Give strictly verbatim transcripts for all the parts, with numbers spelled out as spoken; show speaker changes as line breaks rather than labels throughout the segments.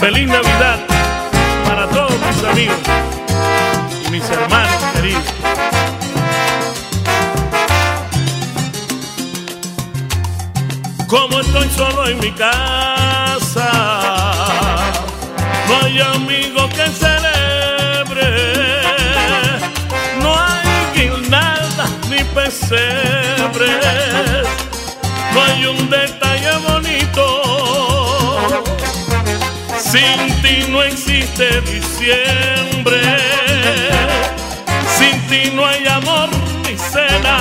Feliz Navidad para todos mis amigos y mis hermanos queridos. Como estoy solo en mi casa, no hay amigo que celebre, no hay guirnaldas ni pesebres, no hay un detalle bonito. Sin ti no existe diciembre, sin ti no hay amor ni cena.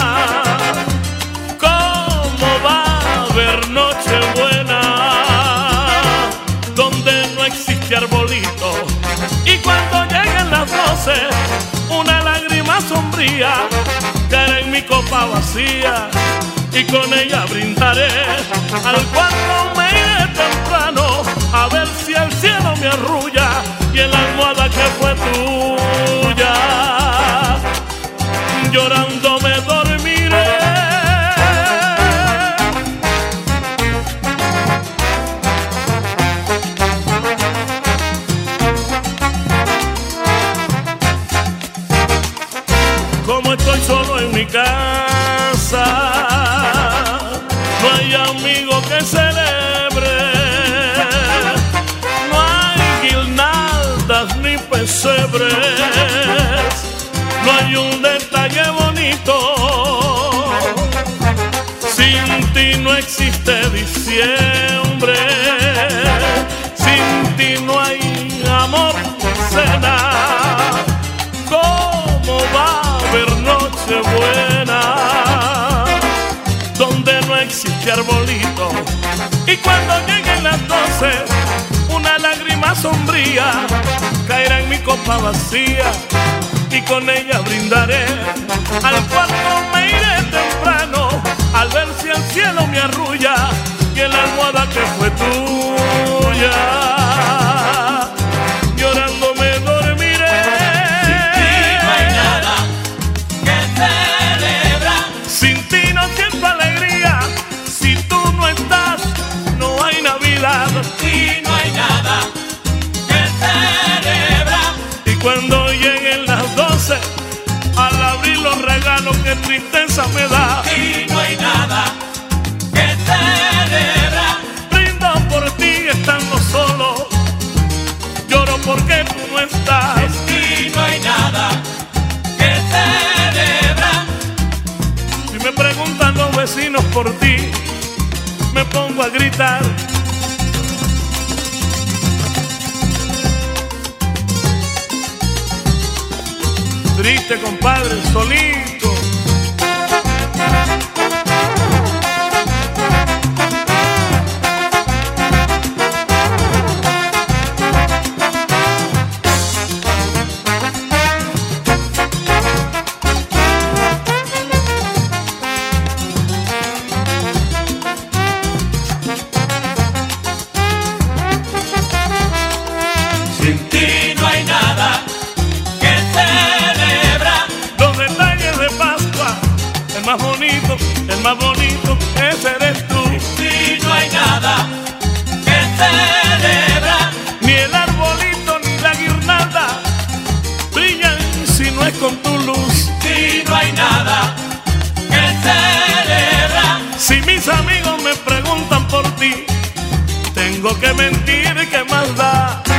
¿Cómo va a haber Nochebuena donde no existe arbolito? Y cuando lleguen las doce, una lágrima sombría caerá en mi copa vacía, y con ella brindaré. Al cuarto me iré temprano a ver si el cielo me arrulla y en la almohada que fue tuya llorando me dormiré. Como estoy solo en mi casa, no hay amigo que celebre, no hay guirnaldas ni pesebres, no hay un detalle bonito. Sin ti no existe diciembre, sin ti no hay amor ni cena. ¿Cómo va a haber Nochebuena donde no existe arbolito? Y cuando lleguen las doce, una lágrima sombría caerá en mi copa vacía, y con ella brindaré. Al cuarto me iré temprano al ver si el cielo me arrulla y en la almohada que fue tuya llorando me dormiré.
Sin ti no hay nada que celebrar,
Sin ti no siento alegría, si tú no estás no hay Navidad.
y no hay nada que celebrar.
Y cuando lleguen las doce, al abrir los regalos, qué tristeza me da.
Y no hay nada que celebrar.
Brindo por ti estando solo, lloro porque tú no estás.
Y no hay nada que celebrar.
Si me preguntan los vecinos por ti, me pongo a gritar. Triste, compadre, solito.
Sin ti no hay nada que celebrar.
Los detalles de Pascua, el más bonito, el más bonito, ese eres tú.
Y no hay nada que celebrar.
Ni el arbolito ni la guirnalda brillan si no es con tu luz.
Y no hay nada que celebrar.
Si mis amigos me preguntan por ti, tengo que mentir, ¿qué más da?